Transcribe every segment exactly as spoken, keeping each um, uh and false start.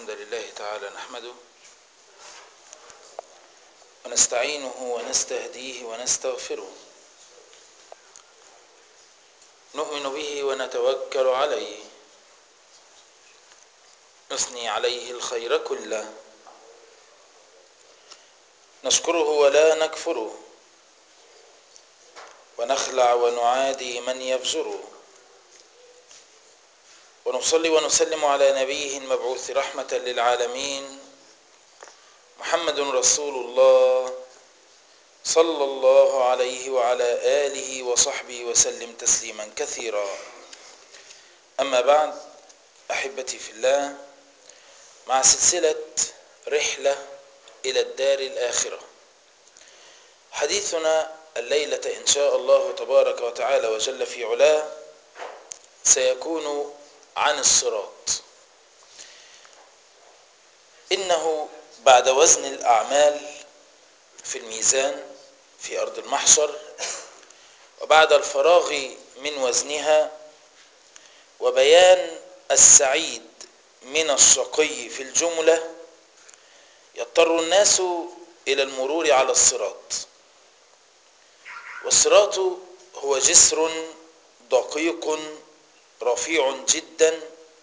الحمد لله تعالى نحمده ونستعينه ونستهديه ونستغفره، نؤمن به ونتوكل عليه، نثني عليه الخير كله، نشكره ولا نكفره، ونخلع ونعادي من يفجره، ونصلي ونسلم على نبيه المبعوث رحمة للعالمين محمد رسول الله صلى الله عليه وعلى آله وصحبه وسلم تسليما كثيرا. أما بعد، أحبتي في الله، مع سلسلة رحلة إلى الدار الآخرة، حديثنا الليلة إن شاء الله تبارك وتعالى وجل في علاه سيكون عن الصراط. إنه بعد وزن الأعمال في الميزان في أرض المحشر، وبعد الفراغ من وزنها وبيان السعيد من الشقي في الجملة، يضطر الناس إلى المرور على الصراط. والصراط هو جسر دقيق رفيع جدا،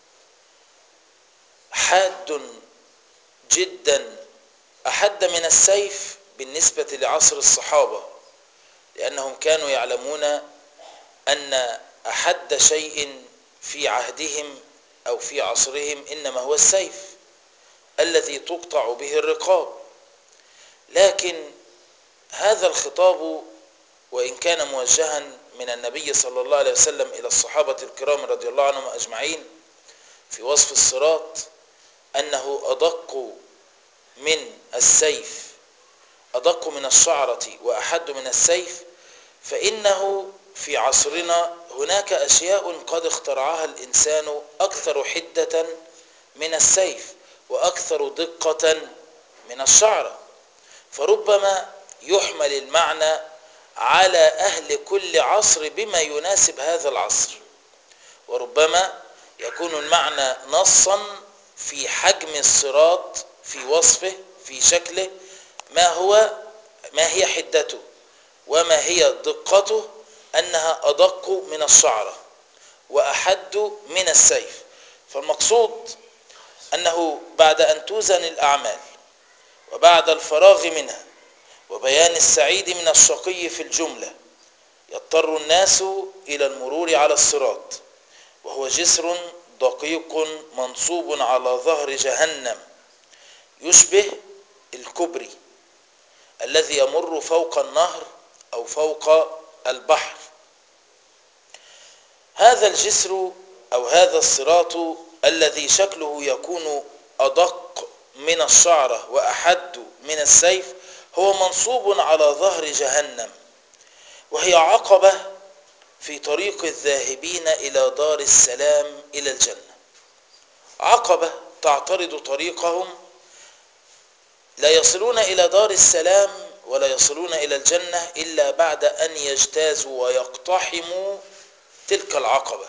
حاد جدا، أحد من السيف بالنسبة لعصر الصحابة، لأنهم كانوا يعلمون أن أحد شيء في عهدهم أو في عصرهم إنما هو السيف الذي تقطع به الرقاب. لكن هذا الخطاب وإن كان موجها من النبي صلى الله عليه وسلم إلى الصحابة الكرام رضي الله عنهم أجمعين في وصف الصراط أنه أدق من السيف، أدق من الشعرة وأحد من السيف، فإنه في عصرنا هناك أشياء قد اخترعها الإنسان أكثر حدة من السيف وأكثر دقة من الشعرة، فربما يحمل المعنى على أهل كل عصر بما يناسب هذا العصر، وربما يكون المعنى نصا في حجم الصراط، في وصفه، في شكله، ما هو ما هي حدته وما هي دقته، أنها أدق من الشعرة وأحد من السيف. فالمقصود أنه بعد أن توزن الأعمال وبعد الفراغ منها وبيان السعيد من الشقي في الجملة، يضطر الناس إلى المرور على الصراط، وهو جسر دقيق منصوب على ظهر جهنم، يشبه الكبري الذي يمر فوق النهر أو فوق البحر. هذا الجسر أو هذا الصراط الذي شكله يكون أدق من الشعرة وأحد من السيف هو منصوب على ظهر جهنم، وهي عقبة في طريق الذاهبين إلى دار السلام إلى الجنة، عقبة تعترض طريقهم، لا يصلون إلى دار السلام ولا يصلون إلى الجنة إلا بعد أن يجتازوا ويقتحموا تلك العقبة.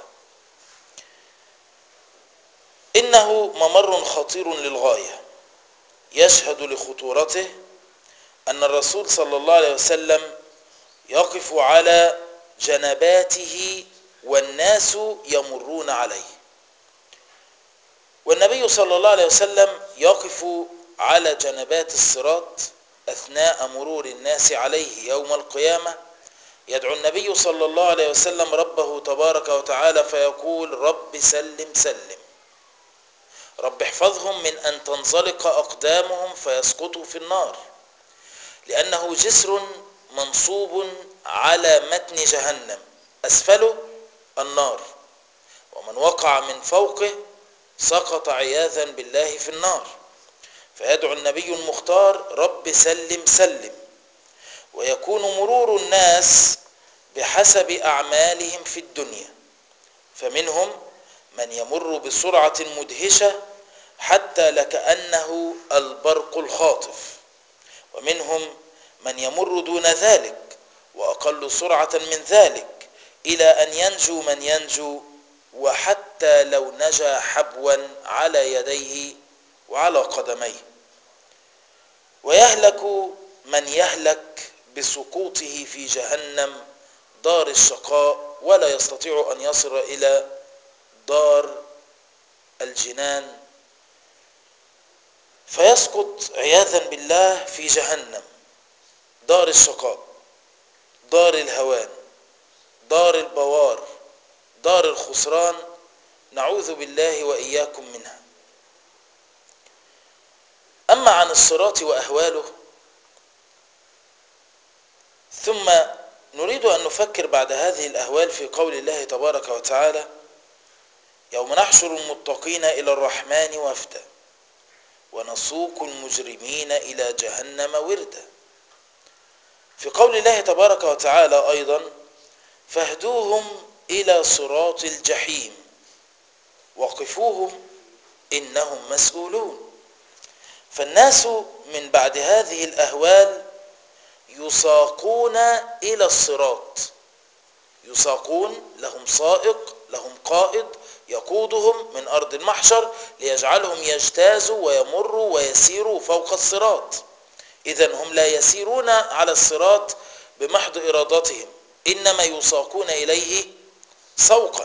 إنه ممر خطير للغاية، يشهد لخطورته أن الرسول صلى الله عليه وسلم يقف على جنباته والناس يمرون عليه، والنبي صلى الله عليه وسلم يقف على جنبات الصراط أثناء مرور الناس عليه يوم القيامة. يدعو النبي صلى الله عليه وسلم ربه تبارك وتعالى فيقول: رب سلم سلم، رب احفظهم من أن تنزلق أقدامهم فيسقطوا في النار، لأنه جسر منصوب على متن جهنم، أسفله النار، ومن وقع من فوقه سقط عياذا بالله في النار. فيدعو النبي المختار: رب سلم سلم. ويكون مرور الناس بحسب أعمالهم في الدنيا، فمنهم من يمر بسرعة مدهشة حتى لكأنه البرق الخاطف، ومنهم من يمر دون ذلك وأقل سرعة من ذلك، إلى أن ينجو من ينجو، وحتى لو نجا حبوا على يديه وعلى قدميه، ويهلك من يهلك بسقوطه في جهنم دار الشقاء، ولا يستطيع أن يصل إلى دار الجنان، فيسقط عياذا بالله في جهنم، دار الشقاء، دار الهوان، دار البوار، دار الخسران، نعوذ بالله وإياكم منها. أما عن الصراط وأهواله، ثم نريد أن نفكر بعد هذه الأهوال في قول الله تبارك وتعالى: يوم نحشر المتقين إلى الرحمن وفدا ونسوق المجرمين إلى جهنم وردا. في قول الله تبارك وتعالى أيضا: فاهدوهم إلى صراط الجحيم وقفوهم إنهم مسؤولون. فالناس من بعد هذه الأهوال يساقون إلى الصراط، يساقون، لهم سائق، لهم قائد يقودهم من أرض المحشر ليجعلهم يجتازوا ويمروا ويسيروا فوق الصراط. إذن هم لا يسيرون على الصراط بمحض إرادتهم، إنما يساقون إليه سوقا.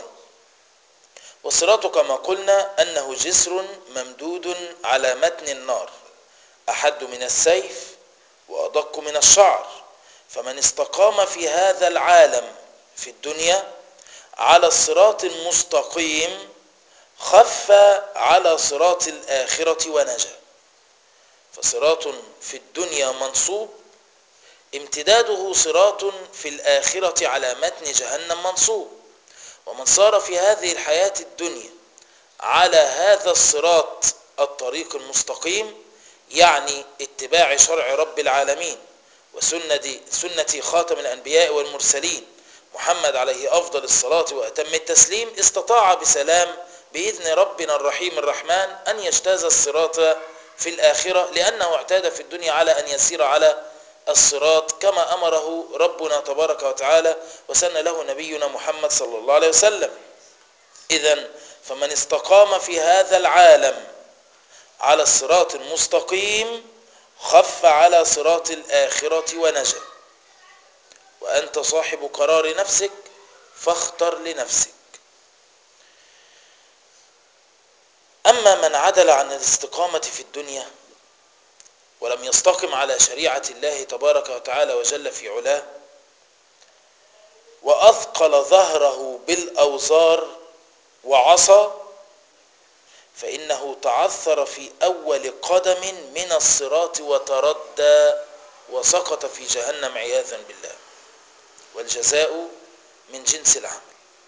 والصراط كما قلنا أنه جسر ممدود على متن النار، أحد من السيف وأدق من الشعر، فمن استقام في هذا العالم في الدنيا على الصراط المستقيم خف على صراط الآخرة ونجا. فصراط في الدنيا منصوب، امتداده صراط في الآخرة على متن جهنم منصوب. ومن صار في هذه الحياة الدنيا على هذا الصراط الطريق المستقيم، يعني اتباع شرع رب العالمين وسنة سنة خاتم الأنبياء والمرسلين محمد عليه أفضل الصلاة وأتم التسليم، استطاع بسلام بإذن ربنا الرحيم الرحمن أن يجتاز الصراط في الآخرة، لأنه اعتاد في الدنيا على أن يسير على الصراط كما أمره ربنا تبارك وتعالى وسن له نبينا محمد صلى الله عليه وسلم. إذن فمن استقام في هذا العالم على الصراط المستقيم خف على صراط الآخرة ونجا. وأنت صاحب قرار نفسك فاختر لنفسك. أما من عدل عن الاستقامة في الدنيا ولم يستقم على شريعة الله تبارك وتعالى وجل في علاه، وأثقل ظهره بالأوزار وعصى، فإنه تعثر في أول قدم من الصراط وتردى وسقط في جهنم عياذا بالله، والجزاء من جنس العمل.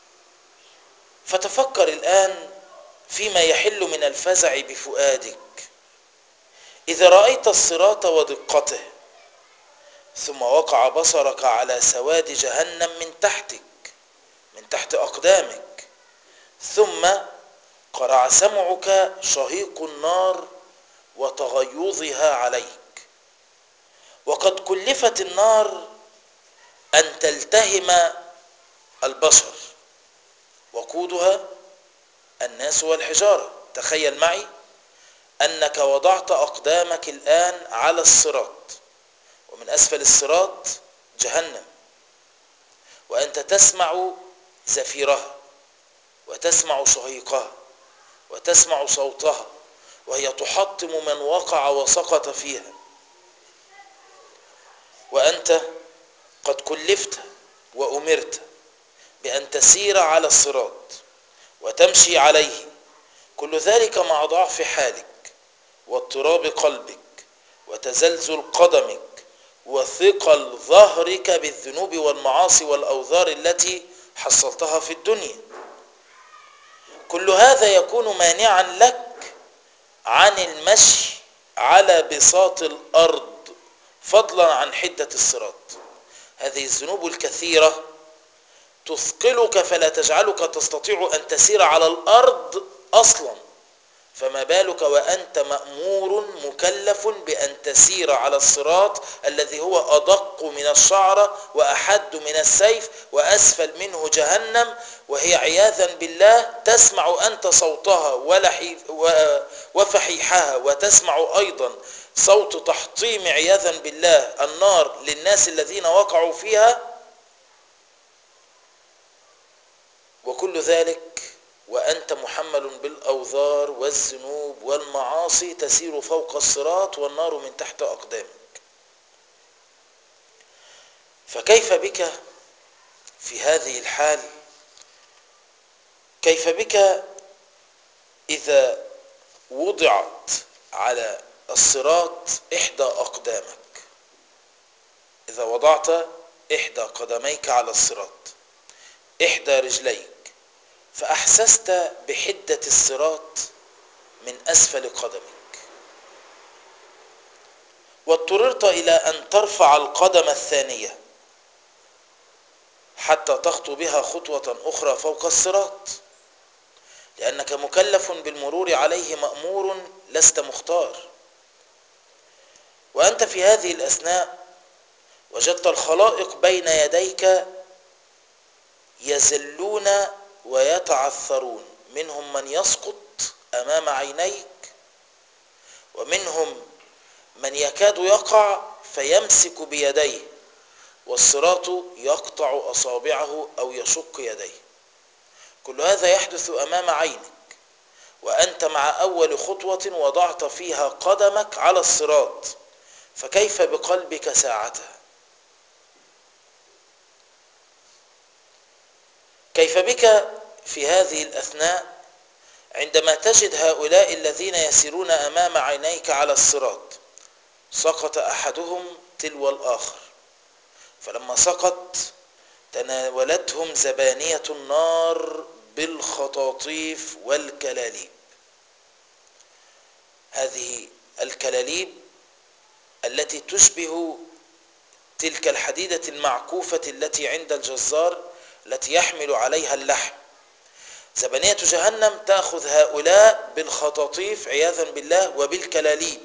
فتفكر الآن فيما يحل من الفزع بفؤادك إذا رأيت الصراط ودقته، ثم وقع بصرك على سواد جهنم من تحتك، من تحت أقدامك، ثم قرع سمعك شهيق النار وتغيظها عليك، وقد كلفت النار أن تلتهم البشر، وقودها الناس والحجارة. تخيل معي أنك وضعت أقدامك الآن على الصراط، ومن أسفل الصراط جهنم، وأنت تسمع زفيرها وتسمع شهيقها وتسمع صوتها وهي تحطم من وقع وسقط فيها، وأنت قد كلفت وأمرت بأن تسير على الصراط وتمشي عليه، كل ذلك مع ضعف حالك واضطراب قلبك وتزلزل قدمك وثقل ظهرك بالذنوب والمعاصي والأوذار التي حصلتها في الدنيا. كل هذا يكون مانعا لك عن المشي على بساط الأرض، فضلا عن حدة الصراط. هذه الذنوب الكثيرة تثقلك فلا تجعلك تستطيع أن تسير على الأرض أصلا، فما بالك وأنت مأمور مكلف بأن تسير على الصراط الذي هو أدق من الشعرة وأحد من السيف وأسفل منه جهنم، وهي عياذا بالله تسمع أنت صوتها وفحيحها، وتسمع أيضا صوت تحطيم عياذا بالله النار للناس الذين وقعوا فيها، وكل ذلك وأنت محمل بالأوزار والذنوب والمعاصي تسير فوق الصراط والنار من تحت أقدامك. فكيف بك في هذه الحال؟ كيف بك إذا وضعت على الصراط إحدى أقدامك؟ إذا وضعت إحدى قدميك على الصراط، إحدى رجليك، فأحسست بحدة الصراط من أسفل قدمك، واضطررت إلى أن ترفع القدم الثانية حتى تخطو بها خطوة أخرى فوق الصراط، لأنك مكلف بالمرور عليه مأمور لست مختار. وأنت في هذه الأثناء وجدت الخلائق بين يديك يزلون ويتعثرون، منهم من يسقط أمام عينيك، ومنهم من يكاد يقع فيمسك بيديه والصراط يقطع أصابعه أو يشق يديه. كل هذا يحدث أمام عينك وأنت مع أول خطوة وضعت فيها قدمك على الصراط، فكيف بقلبك ساعتها؟ كيف بك في هذه الأثناء عندما تجد هؤلاء الذين يسيرون أمام عينيك على الصراط سقط أحدهم تلو الآخر، فلما سقط تناولتهم زبانية النار بالخطاطيف والكلاليب. هذه الكلاليب التي تشبه تلك الحديدة المعكوفة التي عند الجزار التي يحمل عليها اللحم. زبانية جهنم تأخذ هؤلاء بالخطاطيف عياذا بالله وبالكلاليب،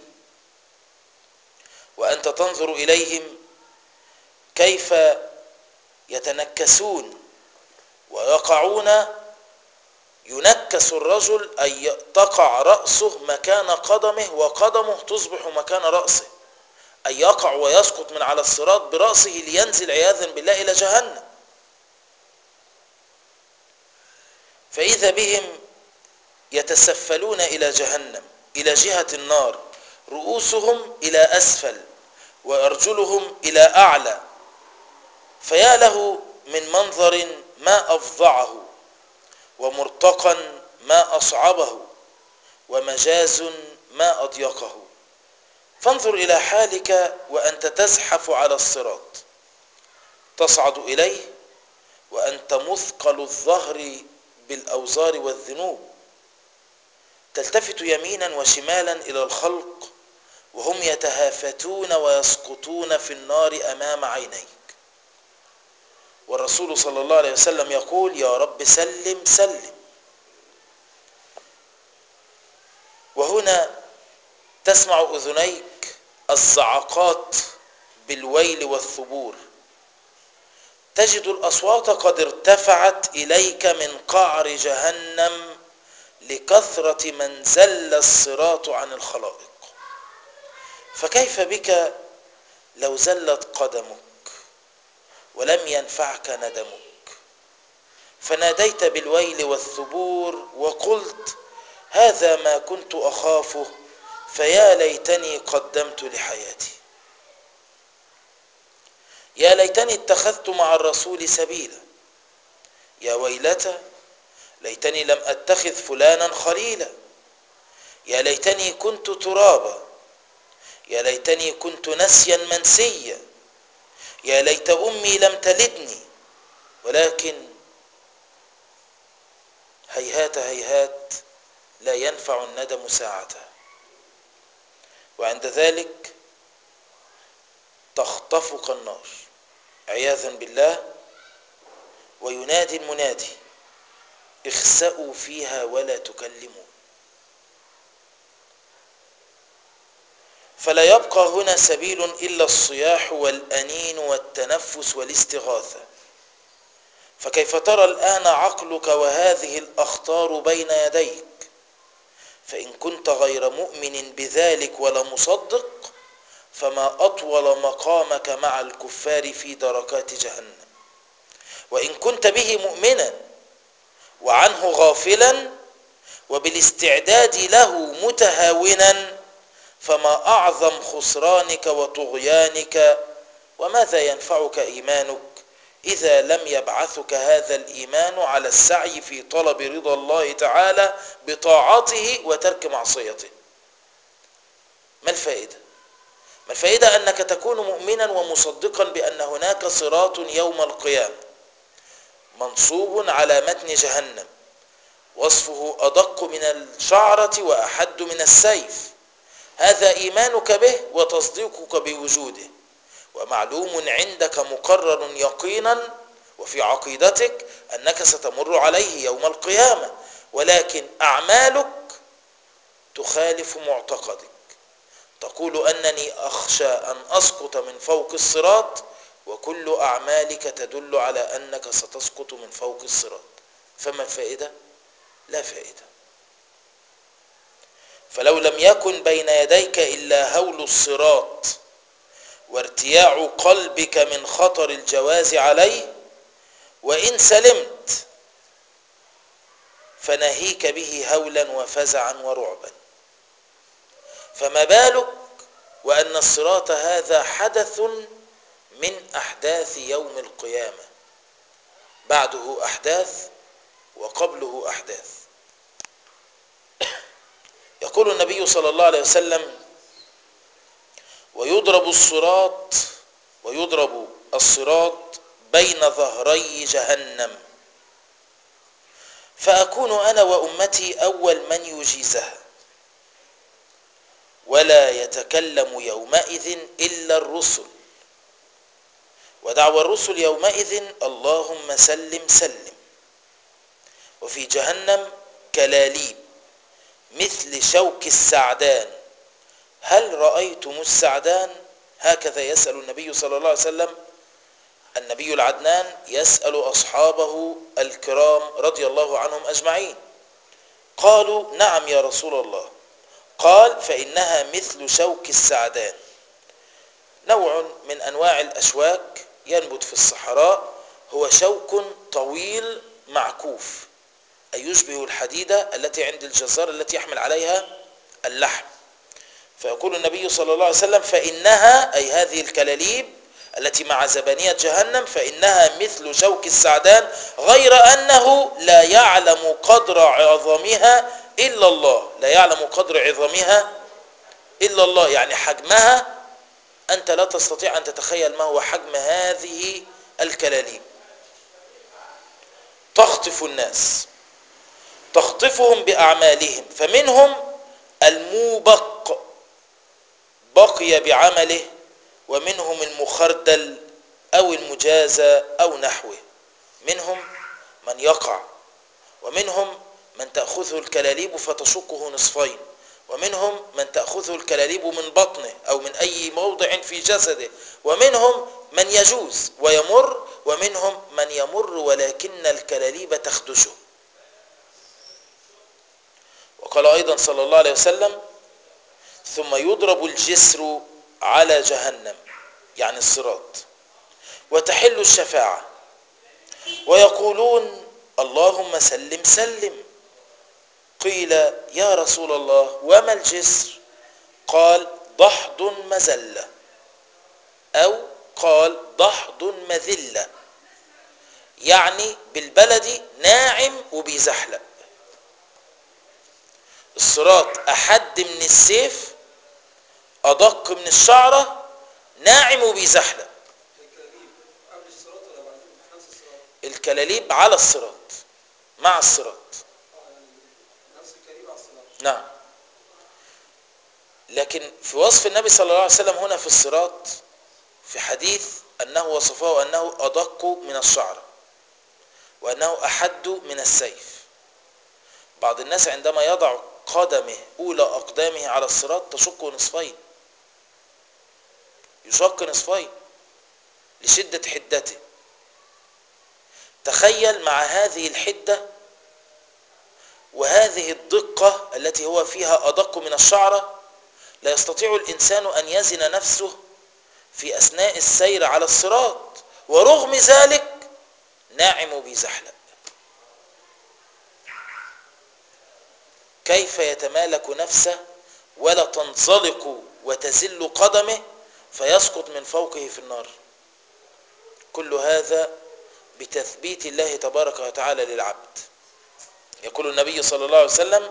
وأنت تنظر إليهم كيف يتنكسون ويقعون. ينكس الرجل أي تقع رأسه مكان قدمه وقدمه تصبح مكان رأسه، أي يقع ويسقط من على الصراط برأسه لينزل عياذا بالله إلى جهنم. فإذا بهم يتسفلون إلى جهنم إلى جهة النار، رؤوسهم إلى أسفل وأرجلهم إلى أعلى، فيا له من منظر ما أفظعه، ومرتقا ما أصعبه، ومجاز ما أضيقه. فانظر إلى حالك وأنت تزحف على الصراط، تصعد إليه وأنت مثقل الظهر بالأوزار والذنوب، تلتفت يمينا وشمالا إلى الخلق وهم يتهافتون ويسقطون في النار أمام عينيك، والرسول صلى الله عليه وسلم يقول: يا رب سلم سلم. وهنا تسمع أذنيك الصعقات بالويل والثبور، تجد الأصوات قد ارتفعت إليك من قعر جهنم لكثرة من زل الصراط عن الخلائق. فكيف بك لو زلت قدمك ولم ينفعك ندمك، فناديت بالويل والثبور وقلت: هذا ما كنت أخافه، فيا ليتني قدمت لحياتي، يا ليتني اتخذت مع الرسول سبيلا، يا ويلتى ليتني لم أتخذ فلانا خليلا، يا ليتني كنت ترابا، يا ليتني كنت نسيا منسيا، يا ليت أمي لم تلدني. ولكن هيهات هيهات لا ينفع الندم ساعتها، وعند ذلك تخطفك النار عياذا بالله، وينادي المنادي: اخسأوا فيها ولا تكلمون. فلا يبقى هنا سبيل إلا الصياح والأنين والتنفس والاستغاثة. فكيف ترى الآن عقلك وهذه الأخطار بين يديك؟ فإن كنت غير مؤمن بذلك ولا مصدق فما أطول مقامك مع الكفار في دركات جهنم، وإن كنت به مؤمنا وعنه غافلا وبالاستعداد له متهاونا فما أعظم خسرانك وطغيانك. وماذا ينفعك إيمانك إذا لم يبعثك هذا الإيمان على السعي في طلب رضا الله تعالى بطاعته وترك معصيته؟ ما الفائدة؟ ما الفائدة أنك تكون مؤمنا ومصدقا بأن هناك صراط يوم القيامة منصوب على متن جهنم وصفه أدق من الشعرة وأحد من السيف، هذا إيمانك به وتصديقك بوجوده، ومعلوم عندك مقرر يقينا وفي عقيدتك أنك ستمر عليه يوم القيامة، ولكن أعمالك تخالف معتقدك. تقول أنني أخشى أن أسقط من فوق الصراط، وكل أعمالك تدل على أنك ستسقط من فوق الصراط، فما الفائدة؟ لا فائدة. فلو لم يكن بين يديك إلا هول الصراط وارتياع قلبك من خطر الجواز عليه، وإن سلمت فناهيك به هولا وفزعا ورعبا، فما بالك وأن الصراط هذا حدث من أحداث يوم القيامة، بعده أحداث وقبله أحداث. يقول النبي صلى الله عليه وسلم: ويضرب الصراط ويضرب الصراط بين ظهري جهنم، فأكون أنا وأمتي أول من يجيزها، ولا يتكلم يومئذ إلا الرسل، ودعوى الرسل يومئذ اللهم سلم سلم. وفي جهنم كلاليب مثل شوك السعدان، هل رأيتم السعدان؟ هكذا يسأل النبي صلى الله عليه وسلم، النبي العدنان يسأل أصحابه الكرام رضي الله عنهم أجمعين. قالوا: نعم يا رسول الله. قال: فإنها مثل شوك السعدان، نوع من أنواع الأشواك ينبت في الصحراء، هو شوك طويل معكوف، أي يشبه الحديدة التي عند الجزار التي يحمل عليها اللحم. فيقول النبي صلى الله عليه وسلم: فإنها، أي هذه الكلاليب التي مع زبانية جهنم، فإنها مثل شوك السعدان، غير أنه لا يعلم قدر عظمها إلا الله، لا يعلم قدر عظمها إلا الله، يعني حجمها أنت لا تستطيع أن تتخيل ما هو حجم هذه الكلاليب. تخطف الناس، تخطفهم بأعمالهم، فمنهم الموبق بقي بعمله، ومنهم المخردل أو المجازى أو نحوه، منهم من يقع، ومنهم من تأخذه الكلاليب فتشقه نصفين، ومنهم من تأخذه الكلاليب من بطنه أو من أي موضع في جسده، ومنهم من يجوز ويمر، ومنهم من يمر ولكن الكلاليب تخدشه. وقال أيضا صلى الله عليه وسلم: ثم يضرب الجسر على جهنم، يعني الصراط، وتحل الشفاعة، ويقولون: اللهم سلم سلم. قيل: يا رسول الله وما الجسر؟ قال: ضحض مزلة، أو قال ضحض مذلة، يعني بالبلدي ناعم وبيزحلق. الصراط أحد من السيف، أدق من الشعرة، ناعم وبيزحلق. الكلاليب على الصراط، مع الصراط، نعم. لكن في وصف النبي صلى الله عليه وسلم هنا في الصراط في حديث أنه وصفه أنه أدق من الشعرة وأنه أحد من السيف. بعض الناس عندما يضع قدمه أولى أقدامه على الصراط تشقه نصفين، يشق نصفين لشدة حدته. تخيل مع هذه الحدة وهذه الدقة التي هو فيها أدق من الشعرة، لا يستطيع الإنسان أن يزن نفسه في أثناء السير على الصراط، ورغم ذلك ناعم بزحلق. كيف يتمالك نفسه ولا تنزلق وتزل قدمه فيسقط من فوقه في النار؟ كل هذا بتثبيت الله تبارك وتعالى للعبد. يقول النبي صلى الله عليه وسلم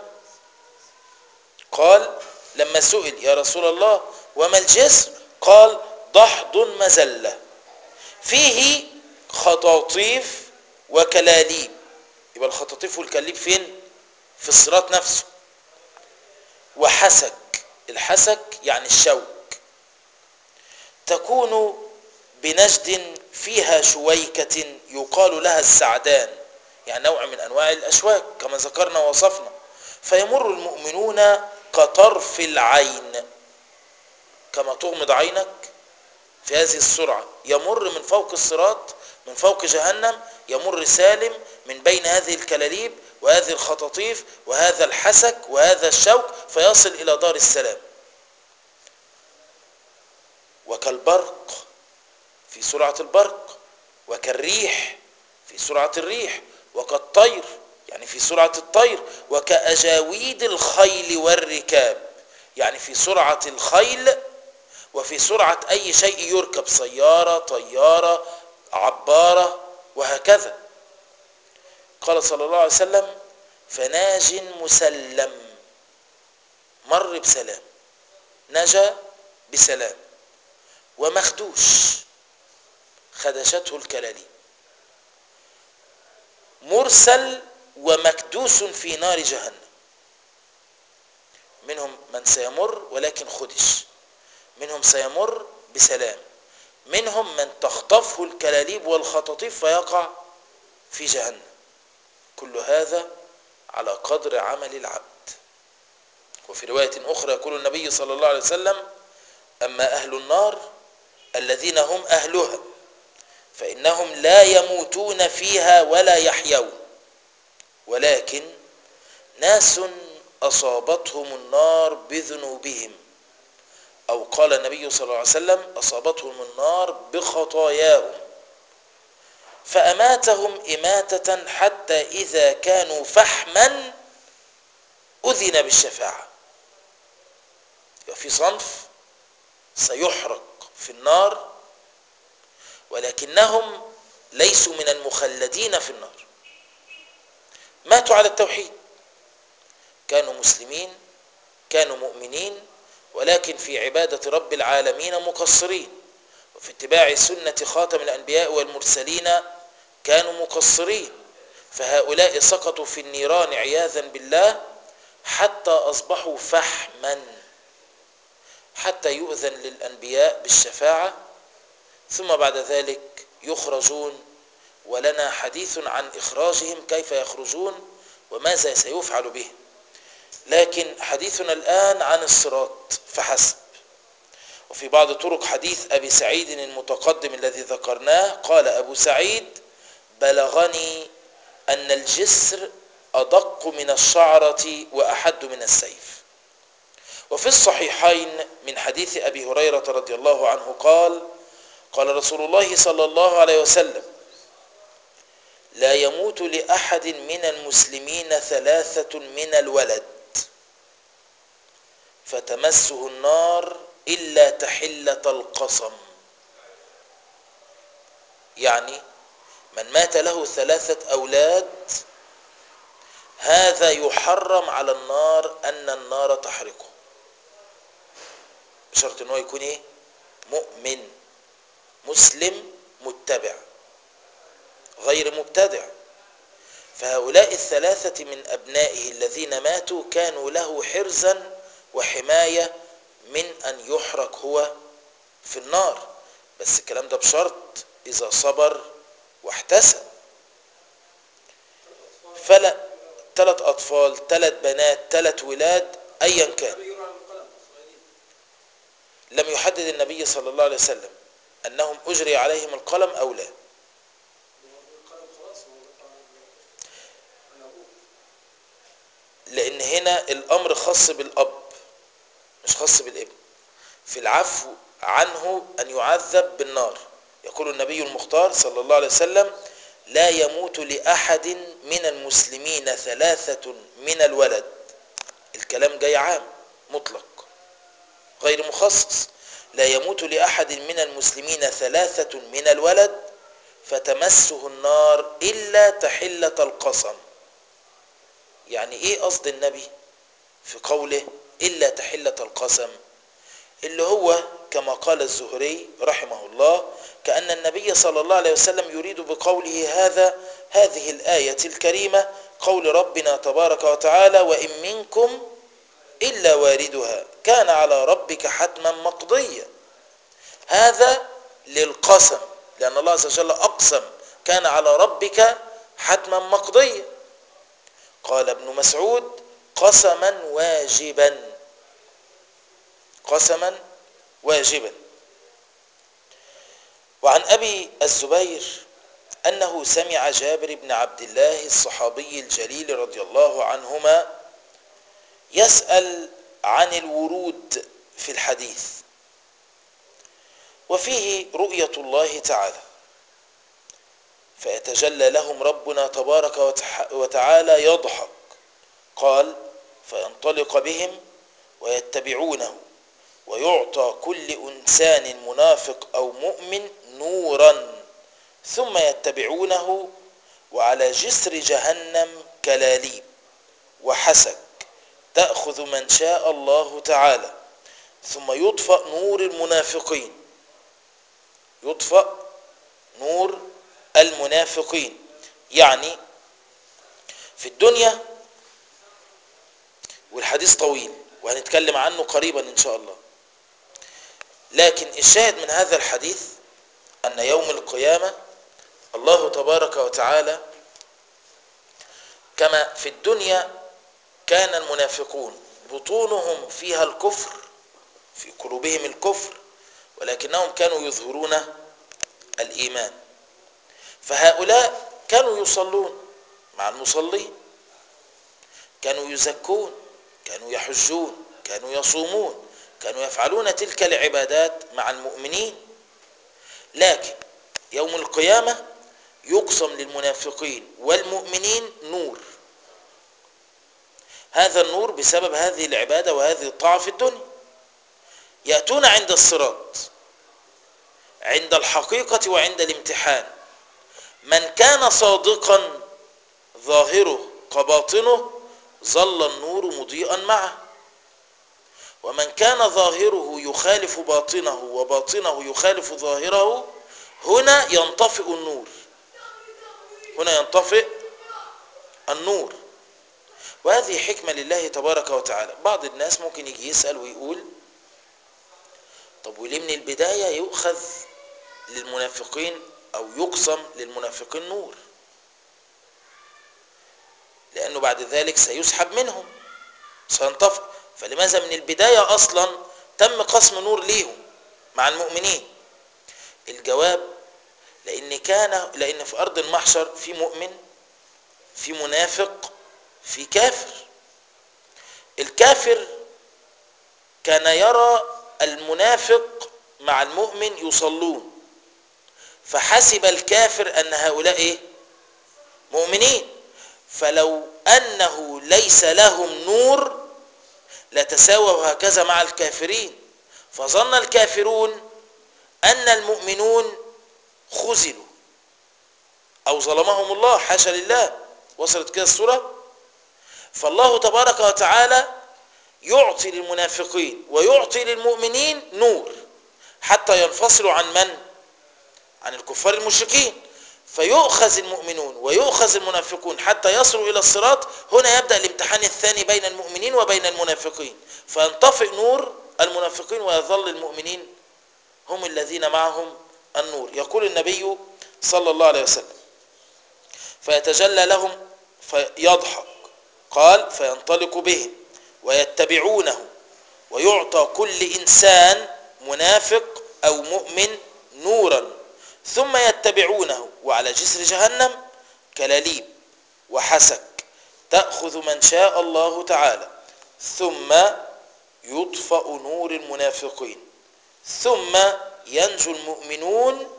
قال لما سئل يا رسول الله وما الجسر؟ قال ضحض مزلة فيه خطاطيف وكلاليب. يبقى الخطاطيف والكلاليب فين؟ في الصراط نفسه. وحسك، الحسك يعني الشوك، تكون بنجد فيها شويكة يقال لها السعدان، يعني نوع من أنواع الأشواك كما ذكرنا ووصفنا. فيمر المؤمنون كطرف العين، كما تغمض عينك في هذه السرعة، يمر من فوق الصراط، من فوق جهنم، يمر سالم من بين هذه الكلاليب وهذه الخطاطيف وهذا الحسك وهذا الشوك، فيصل إلى دار السلام. وكالبرق في سرعة البرق، وكالريح في سرعة الريح، وكالطير يعني في سرعة الطير، وكأجاويد الخيل والركاب يعني في سرعة الخيل وفي سرعة أي شيء يركب، سيارة، طيارة، عبارة، وهكذا. قال صلى الله عليه وسلم فناج مسلم، مر بسلام، نجا بسلام. ومخدوش، خدشته الكلاليب، مرسل ومكدوس في نار جهنم. منهم من سيمر ولكن خدش، منهم سيمر بسلام، منهم من تخطفه الكلاليب والخطاطيف فيقع في جهنم. كل هذا على قدر عمل العبد. وفي رواية أخرى يقول النبي صلى الله عليه وسلم أما أهل النار الذين هم أهلها فإنهم لا يموتون فيها ولا يحيون، ولكن ناس أصابتهم النار بذنوبهم، أو قال النبي صلى الله عليه وسلم أصابتهم النار بخطاياهم فأماتهم إماتة حتى إذا كانوا فحما أذن بالشفاعة. في صنف سيحرق في النار ولكنهم ليسوا من المخلدين في النار، ماتوا على التوحيد، كانوا مسلمين، كانوا مؤمنين، ولكن في عبادة رب العالمين مقصرين، وفي اتباع سنة خاتم الأنبياء والمرسلين كانوا مقصرين. فهؤلاء سقطوا في النيران عياذا بالله حتى أصبحوا فحما، حتى يؤذن للأنبياء بالشفاعة، ثم بعد ذلك يخرجون. ولنا حديث عن إخراجهم، كيف يخرجون وماذا سيفعل بهم، لكن حديثنا الآن عن الصراط فحسب. وفي بعض طرق حديث أبي سعيد المتقدم الذي ذكرناه قال أبو سعيد بلغني أن الجسر أدق من الشعرة وأحد من السيف. وفي الصحيحين من حديث أبي هريرة رضي الله عنه قال قال رسول الله صلى الله عليه وسلم لا يموت لأحد من المسلمين ثلاثة من الولد فتمسه النار إلا تحلة القصم، يعني من مات له ثلاثة أولاد هذا يحرم على النار أن النار تحرقه، بشرط أنه يكون إيه؟ مؤمن مسلم متبع غير مبتدع. فهؤلاء الثلاثة من أبنائه الذين ماتوا كانوا له حرزا وحماية من أن يحرق هو في النار، بس الكلام ده بشرط إذا صبر واحتسب. فلا ثلاث أطفال، ثلاث بنات، ثلاث ولاد، أيا كان. لم يحدد النبي صلى الله عليه وسلم أنهم أجري عليهم القلم أو لا. لأن هنا الأمر خاص بالأب مش خاص بالابن. في العفو عنه أن يعذب بالنار. يقول النبي المختار صلى الله عليه وسلم: لا يموت لأحد من المسلمين ثلاثة من الولد. الكلام جاي عام مطلق غير مخصص. لا يموت لأحد من المسلمين ثلاثة من الولد فتمسه النار إلا تحلة القسم. يعني إيه قصد النبي في قوله إلا تحلة القسم؟ اللي هو كما قال الزهري رحمه الله: كأن النبي صلى الله عليه وسلم يريد بقوله هذا هذه الآية الكريمة قول ربنا تبارك وتعالى: وإن منكم إلا واردها كان على ربك حتما مقضيا. هذا للقسم، لأن الله عز وجل أقسم: كان على ربك حتما مقضيا. قال ابن مسعود: قسما واجبا، قسما واجبا. وعن أبي الزبير أنه سمع جابر بن عبد الله الصحابي الجليل رضي الله عنهما يسأل عن الورود في الحديث، وفيه رؤية الله تعالى، فيتجلى لهم ربنا تبارك وتعالى يضحك. قال: فينطلق بهم ويتبعونه ويعطى كل إنسان منافق أو مؤمن نورا ثم يتبعونه وعلى جسر جهنم كلاليب وحسك تأخذ من شاء الله تعالى ثم يطفأ نور المنافقين، يطفأ نور المنافقين. يعني في الدنيا، والحديث طويل وهنتكلم عنه قريبا إن شاء الله، لكن الشاهد من هذا الحديث أن يوم القيامة الله تبارك وتعالى كما في الدنيا كان المنافقون بطونهم فيها الكفر، في قلوبهم الكفر، ولكنهم كانوا يظهرون الإيمان. فهؤلاء كانوا يصلون مع المصلين، كانوا يزكون، كانوا يحجون، كانوا يصومون، كانوا يفعلون تلك العبادات مع المؤمنين. لكن يوم القيامة يقسم للمنافقين والمؤمنين نور. هذا النور بسبب هذه العبادة وهذه الطاعة في الدنيا. يأتون عند الصراط، عند الحقيقة وعند الامتحان، من كان صادقا ظاهره كباطنه ظل النور مضيئا معه، ومن كان ظاهره يخالف باطنه وباطنه يخالف ظاهره هنا ينطفئ النور، هنا ينطفئ النور. وهذه حكمة لله تبارك وتعالى. بعض الناس ممكن يجي يسأل ويقول: طب وليه من البداية يؤخذ للمنافقين أو يقسم للمنافقين نور؟ لأنه بعد ذلك سيسحب منهم، سينطفئ، فلماذا من البداية أصلا تم قسم نور ليهم مع المؤمنين؟ الجواب: لأن كان لأن في أرض المحشر في مؤمن، في منافق، في كافر. الكافر كان يرى المنافق مع المؤمن يصلون، فحسب الكافر أن هؤلاء إيه؟ مؤمنين، فلو أنه ليس لهم نور لتساووا هكذا مع الكافرين، فظن الكافرون أن المؤمنون خذلوا أو ظلمهم الله، حاشا لله. وصلت كده الصورة؟ فالله تبارك وتعالى يعطي للمنافقين ويعطي للمؤمنين نور حتى ينفصلوا عن من؟ عن الكفار المشركين، فيؤخذ المؤمنون ويؤخذ المنافقون حتى يصلوا إلى الصراط. هنا يبدأ الامتحان الثاني بين المؤمنين وبين المنافقين، فينطفئ نور المنافقين ويظل المؤمنين هم الذين معهم النور. يقول النبي صلى الله عليه وسلم: فيتجلى لهم فيضحك. قال: فينطلق بهم ويتبعونه ويعطى كل إنسان منافق أو مؤمن نورا ثم يتبعونه وعلى جسر جهنم كلاليب وحسك تأخذ من شاء الله تعالى ثم يطفأ نور المنافقين ثم ينجو المؤمنون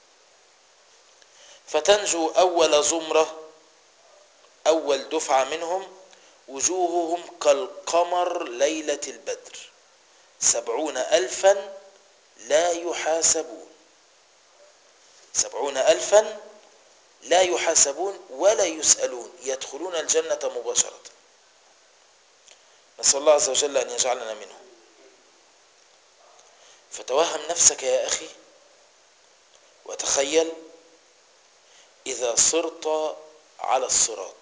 فتنجو أول زمرة أول دفعة منهم وجوههم كالقمر ليلة البدر سبعون ألفا لا يحاسبون سبعون ألفا لا يحاسبون ولا يسألون يدخلون الجنة مباشرة. نسأل الله عز وجل أن يجعلنا منهم. فتوهم نفسك يا أخي وتخيل إذا صرت على الصراط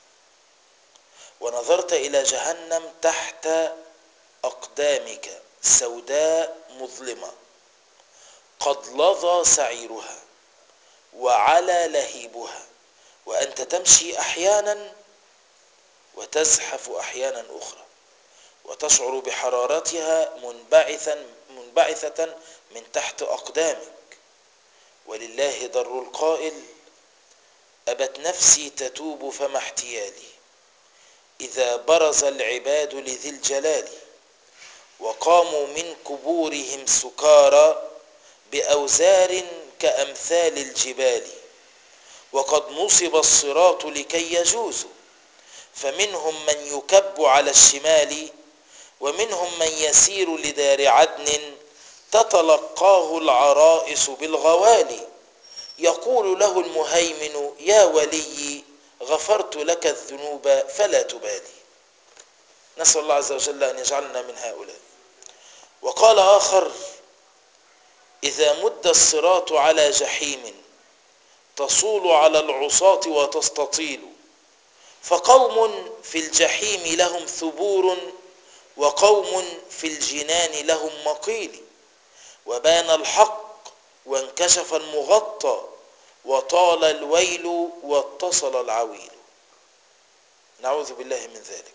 ونظرت إلى جهنم تحت أقدامك سوداء مظلمة قد لظى سعيرها وعلى لهيبها وأنت تمشي أحيانا وتزحف أحيانا أخرى وتشعر بحرارتها منبعثا منبعثة من تحت أقدامك. ولله در القائل أبت نفسي تتوب فما احتيالي إذا برز العباد لذي الجلال وقاموا من قبورهم سكارى بأوزار كأمثال الجبال وقد نصب الصراط لكي يجوزوا فمنهم من يكب على الشمال ومنهم من يسير لدار عدن تتلقاه العرائس بالغوالي يقول له المهيمن يا ولي غفرت لك الذنوب فلا تبالي. نسأل الله عز وجل أن يجعلنا من هؤلاء. وقال آخر إذا مد الصراط على جحيم تصول على العصاة وتستطيل فقوم في الجحيم لهم ثبور وقوم في الجنان لهم مقيل وبان الحق وانكشف المغطى وطال الويل واتصل العويل. نعوذ بالله من ذلك.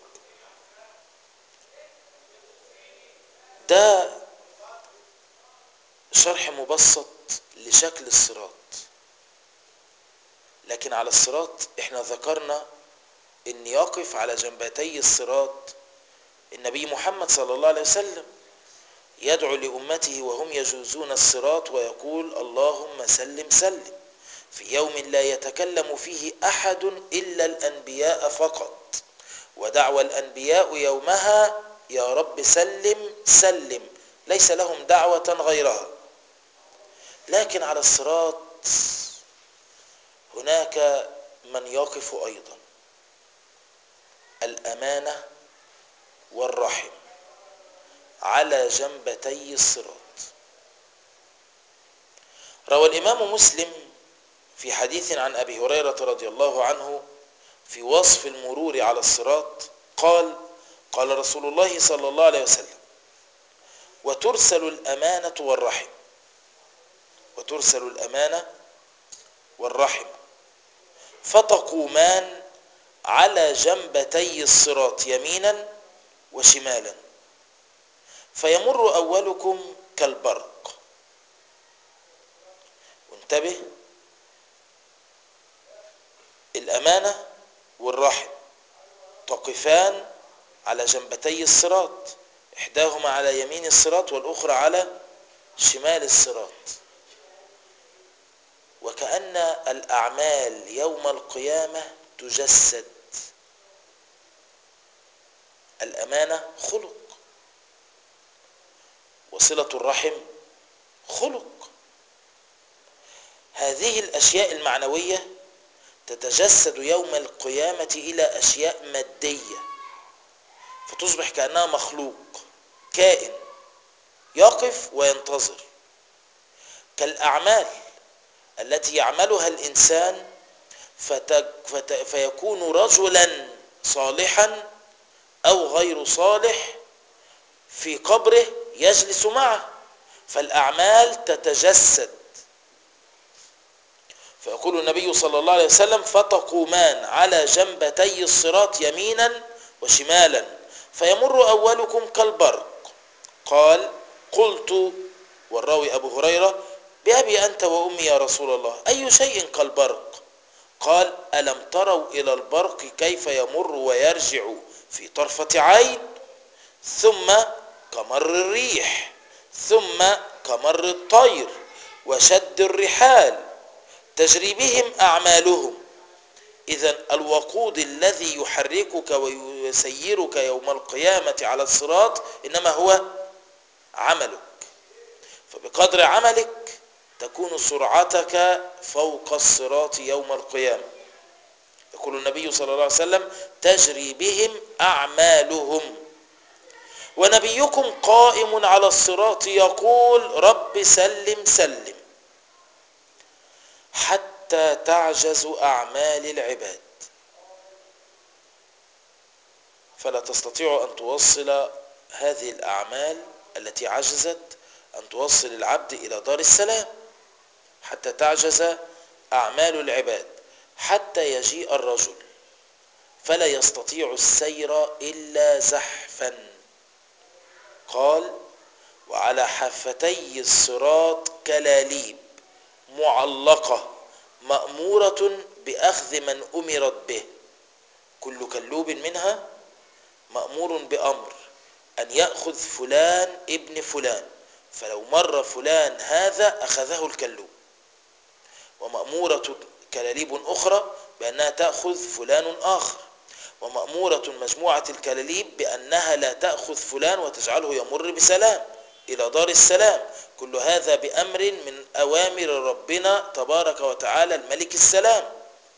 ده شرح مبسط لشكل الصراط. لكن على الصراط احنا ذكرنا ان يقف على جنبتي الصراط النبي محمد صلى الله عليه وسلم يدعو لأمته وهم يجوزون الصراط ويقول اللهم سلم سلم في يوم لا يتكلم فيه أحد إلا الأنبياء فقط ودعوى الأنبياء يومها يا رب سلم سلم ليس لهم دعوة غيرها. لكن على الصراط هناك من يقف أيضا الأمانة والرحم على جنبتي الصراط. روى الإمام مسلم في حديث عن أبي هريرة رضي الله عنه في وصف المرور على الصراط قال قال رسول الله صلى الله عليه وسلم وترسل الأمانة والرحم وترسل الأمانة والرحم فتقومان على جنبتي الصراط يمينا وشمالا فيمر أولكم كالبرق. وانتبه الأمانة والرحم تقفان على جنبتي الصراط إحداهما على يمين الصراط والأخرى على شمال الصراط وكأن الأعمال يوم القيامة تجسد. الأمانة خلق وصلة الرحم خلق. هذه الأشياء المعنوية تتجسد يوم القيامة إلى أشياء مادية فتصبح كأنها مخلوق كائن يقف وينتظر كالأعمال التي يعملها الإنسان فتك فت فيكون رجلا صالحا أو غير صالح في قبره يجلس معه فالأعمال تتجسد. فيقول النبي صلى الله عليه وسلم فتقومان على جنبتي الصراط يمينا وشمالا فيمر أولكم كالبرق. قال قلت والراوي أبو هريرة: بأبي أنت وأمي يا رسول الله، أي شيء كالبرق؟ قال: ألم تروا إلى البرق كيف يمر ويرجع في طرفة عين، ثم كمر الريح، ثم كمر الطير وشد الرحال، تجري بهم أعمالهم. إذن الوقود الذي يحركك ويسيرك يوم القيامة على الصراط إنما هو عملك، فبقدر عملك تكون سرعتك فوق الصراط يوم القيامة. يقول النبي صلى الله عليه وسلم: تجري بهم أعمالهم. ونبيكم قائم على الصراط يقول: رب سلم سلم، حتى تعجز أعمال العباد، فلا تستطيع أن توصل هذه الأعمال التي عجزت أن توصل العبد إلى دار السلام، حتى تعجز أعمال العباد، حتى يجيء الرجل فلا يستطيع السير إلا زحفا. قال: وعلى حفتي الصراط كلاليب معلقة مأمورة بأخذ من أمرت به، كل كلوب منها مأمور بأمر أن يأخذ فلان ابن فلان، فلو مر فلان هذا أخذه الكلوب. ومأمورة كلاليب أخرى بأنها تأخذ فلان آخر، ومأمورة مجموعة الكلاليب بأنها لا تأخذ فلان وتجعله يمر بسلام إلى دار السلام. كل هذا بأمر من أوامر ربنا تبارك وتعالى الملك السلام.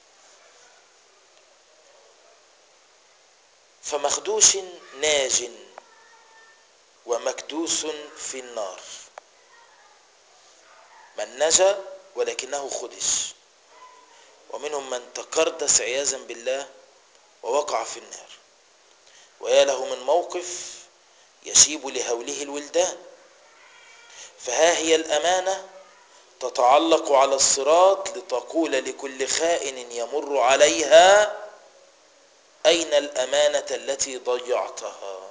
فمخدوش ناج ومكدوس في النار، من نجا ولكنه خدش، ومنهم من تكردس عياذا بالله ووقع في النار. ويا له من موقف يشيب لهوله الولدان. فها هي الأمانة تتعلق على الصراط لتقول لكل خائن يمر عليها: أين الأمانة التي ضيعتها؟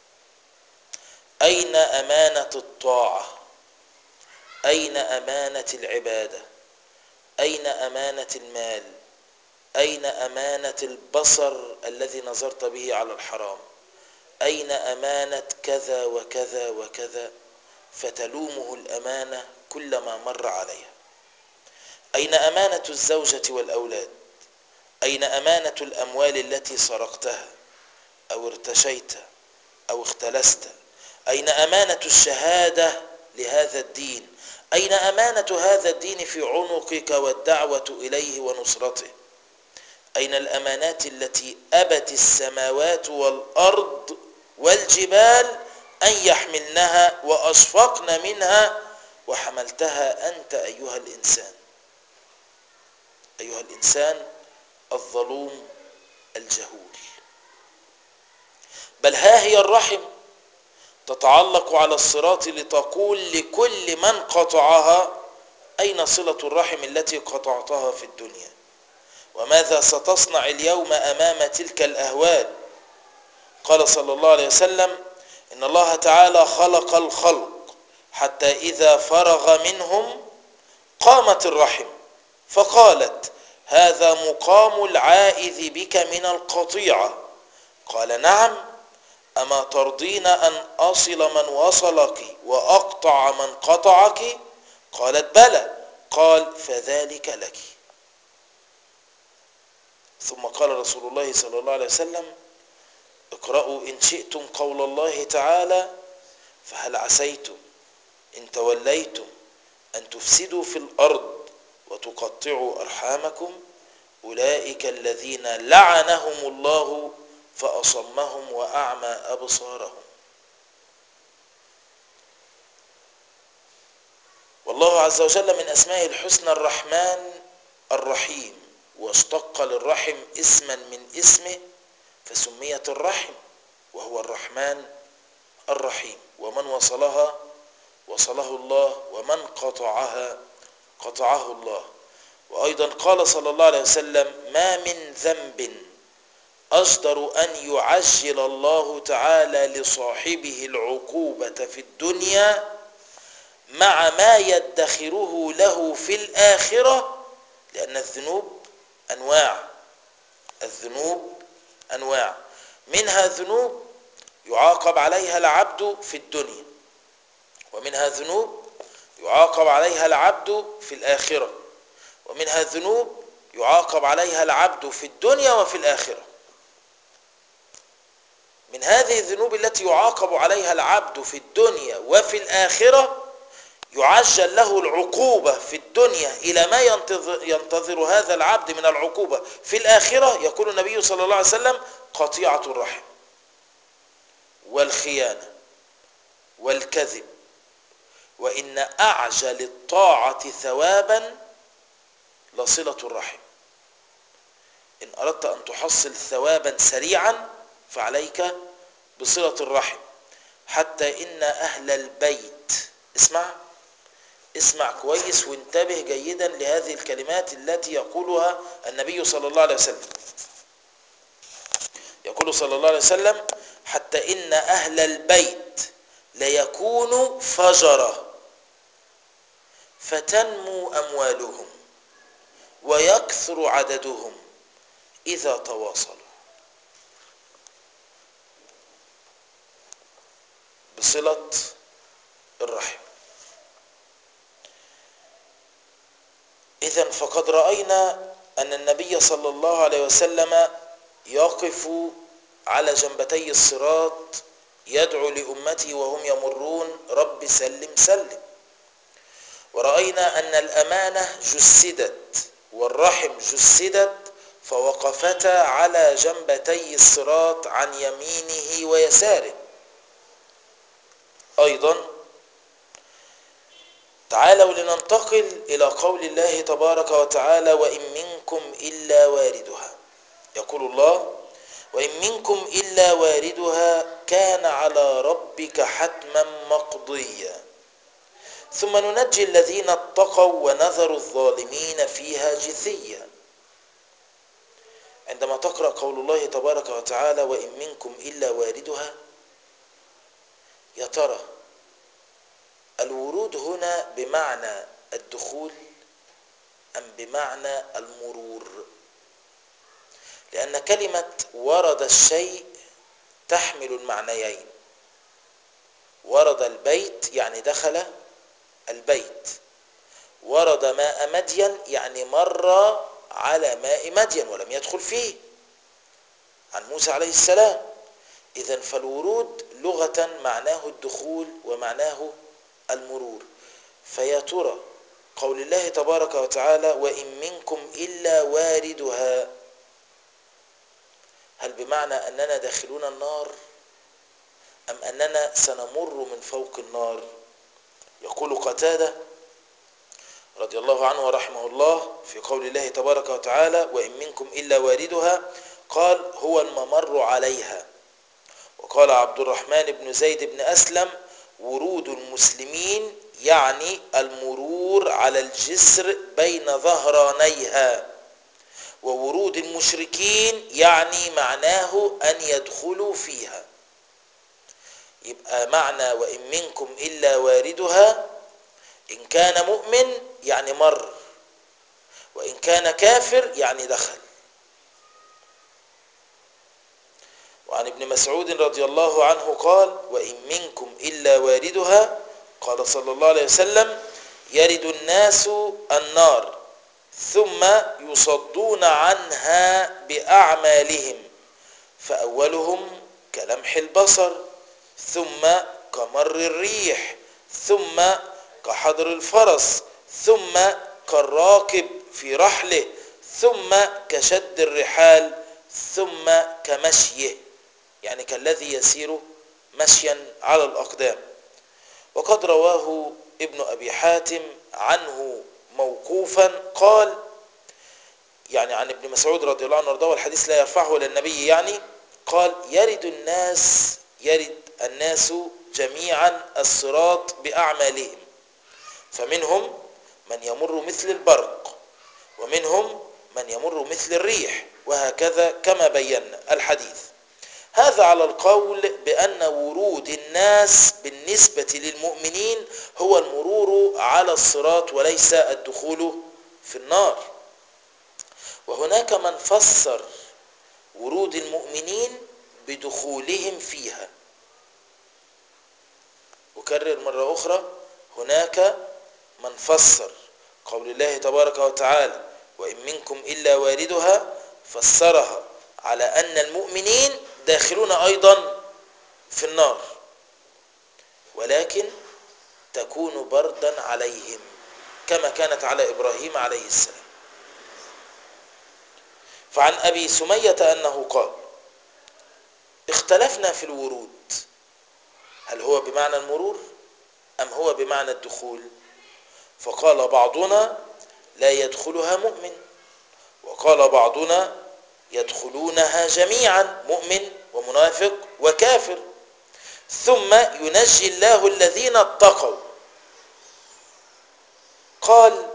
أين أمانة الطاعة؟ أين أمانة العبادة؟ أين أمانة المال؟ أين أمانة البصر الذي نظرت به على الحرام؟ أين أمانة كذا وكذا وكذا؟ فتلومه الأمانة كلما مر عليها. أين أمانة الزوجة والأولاد؟ أين أمانة الأموال التي سرقتها أو ارتشيت أو اختلست؟ أين أمانة الشهادة لهذا الدين؟ أين أمانة هذا الدين في عنقك والدعوة إليه ونصرته؟ أين الأمانات التي أبت السماوات والأرض والجبال أن يحملنها وأشفقن منها وحملتها أنت أيها الإنسان، أيها الإنسان الظلوم الجهول؟ بل ها هي الرحم تتعلق على الصراط لتقول لكل من قطعها: أين صلة الرحم التي قطعتها في الدنيا؟ وماذا ستصنع اليوم أمام تلك الأهوال؟ قال صلى الله عليه وسلم: إن الله تعالى خلق الخلق حتى إذا فرغ منهم قامت الرحم فقالت: هذا مقام العائذ بك من القطيعة. قال: نعم، أما ترضين أن أصل من وصلك وأقطع من قطعك؟ قالت: بلى. قال: فذلك لك. ثم قال رسول الله صلى الله عليه وسلم: اقرأوا إن شئتم قول الله تعالى: فهل عسيتم إن توليتم أن تفسدوا في الأرض وتقطعوا أرحامكم؟ أولئك الذين لعنهم الله فأصمهم وأعمى أبصارهم. والله عز وجل من أسمائه الحسنى الرحمن الرحيم، واشتق للرحم اسما من اسمه فسميت الرحم، وهو الرحمن الرحيم. ومن وصلها وصله الله، ومن قطعها قطعه الله. وأيضا قال صلى الله عليه وسلم: ما من ذنب أجدر أن يعجل الله تعالى لصاحبه العقوبة في الدنيا مع ما يدخره له في الآخرة، لأن الذنوب أنواع، الذنوب أنواع، منها ذنوب يعاقب عليها العبد في الدنيا، ومنها ذنوب يعاقب عليها العبد في الآخرة، ومنها ذنوب يعاقب عليها العبد في الدنيا وفي الآخرة. من هذه الذنوب التي يعاقب عليها العبد في الدنيا وفي الآخرة يعجل له العقوبة في الدنيا إلى ما ينتظر, ينتظر هذا العبد من العقوبة في الآخرة. يقول النبي صلى الله عليه وسلم: قطيعة الرحم، والخيانة، والكذب، وإن أعجل الطاعة ثوابا لصلة الرحم. إن أردت أن تحصل ثوابا سريعا فعليك بصلة الرحم، حتى إن أهل البيت، اسمع اسمع كويس وانتبه جيدا لهذه الكلمات التي يقولها النبي صلى الله عليه وسلم. يقول صلى الله عليه وسلم: حتى إن أهل البيت ليكونوا فجرة فتنمو أموالهم ويكثر عددهم إذا تواصلوا. بصلة الرحم. إذن فقد رأينا أن النبي صلى الله عليه وسلم يقف على جنبتي الصراط يدعو لأمته وهم يمرون: رب سلم سلم. ورأينا أن الأمانة جسدت والرحم جسدت، فوقفتا على جنبتي الصراط عن يمينه ويساره. أيضا تعالوا لننتقل إلى قول الله تبارك وتعالى: وإن منكم إلا واردها. يقول الله: وإن منكم إلا واردها كان على ربك حتما مقضيا ثم ننجي الذين اتقوا ونذر الظالمين فيها جثيا. عندما تقرأ قول الله تبارك وتعالى: وإن منكم إلا واردها، يا ترى الورود هنا بمعنى الدخول أم بمعنى المرور؟ لأن كلمة ورد الشيء تحمل المعنيين. ورد البيت يعني دخل البيت، ورد ماء مدين يعني مر على ماء مدين ولم يدخل فيه، عن موسى عليه السلام. إذن فالورود لغة معناه الدخول ومعناه المرور. فيا ترى قول الله تبارك وتعالى: وإن منكم إلا واردها، هل بمعنى أننا داخلون النار أم أننا سنمر من فوق النار؟ يقول قتادة رضي الله عنه ورحمه الله في قول الله تبارك وتعالى: وإن منكم إلا واردها، قال: هو الممر عليها. وقال عبد الرحمن بن زيد بن أسلم: ورود المسلمين يعني المرور على الجسر بين ظهرانيها، وورود المشركين يعني معناه أن يدخلوا فيها. يبقى معنى وإن منكم إلا واردها، إن كان مؤمن يعني مر، وإن كان كافر يعني دخل. وعن ابن مسعود رضي الله عنه قال: وإن منكم إلا واردها، قال صلى الله عليه وسلم: يرد الناس النار ثم يصدون عنها بأعمالهم، فأولهم كلمح البصر، ثم كمر الريح، ثم كحضر الفرس، ثم كالراكب في رحله، ثم كشد الرحال، ثم كمشيه، يعني كالذي يسير مشيا على الأقدام. وقد رواه ابن أبي حاتم عنه موقوفا قال، يعني عن ابن مسعود رضي الله عنه وارضاه، والحديث لا يرفعه إلى النبي، يعني قال: يرد الناس يرد الناس جميعا الصراط بأعمالهم، فمنهم من يمر مثل البرق، ومنهم من يمر مثل الريح، وهكذا كما بينا الحديث. هذا على القول بأن ورود الناس الناس بالنسبة للمؤمنين هو المرور على الصراط وليس الدخول في النار. وهناك من فسر ورود المؤمنين بدخولهم فيها. أكرر مرة أخرى، هناك من فسر قول الله تبارك وتعالى وإن منكم إلا واردها، فسرها على أن المؤمنين داخلون أيضا في النار، ولكن تكون بردا عليهم كما كانت على إبراهيم عليه السلام. فعن أبي سمية أنه قال اختلفنا في الورود، هل هو بمعنى المرور أم هو بمعنى الدخول؟ فقال بعضنا لا يدخلها مؤمن، وقال بعضنا يدخلونها جميعا، مؤمن ومنافق وكافر، ثم ينجي الله الذين اتقوا. قال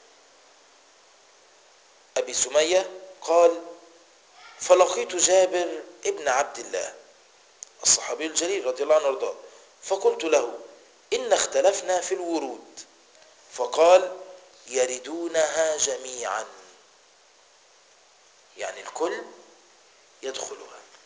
أبي سمية قال فلقيت جابر ابن عبد الله الصحابي الجليل رضي الله عنه وارضاه، فقلت له إن اختلفنا في الورود، فقال يردونها جميعا، يعني الكل يدخلها.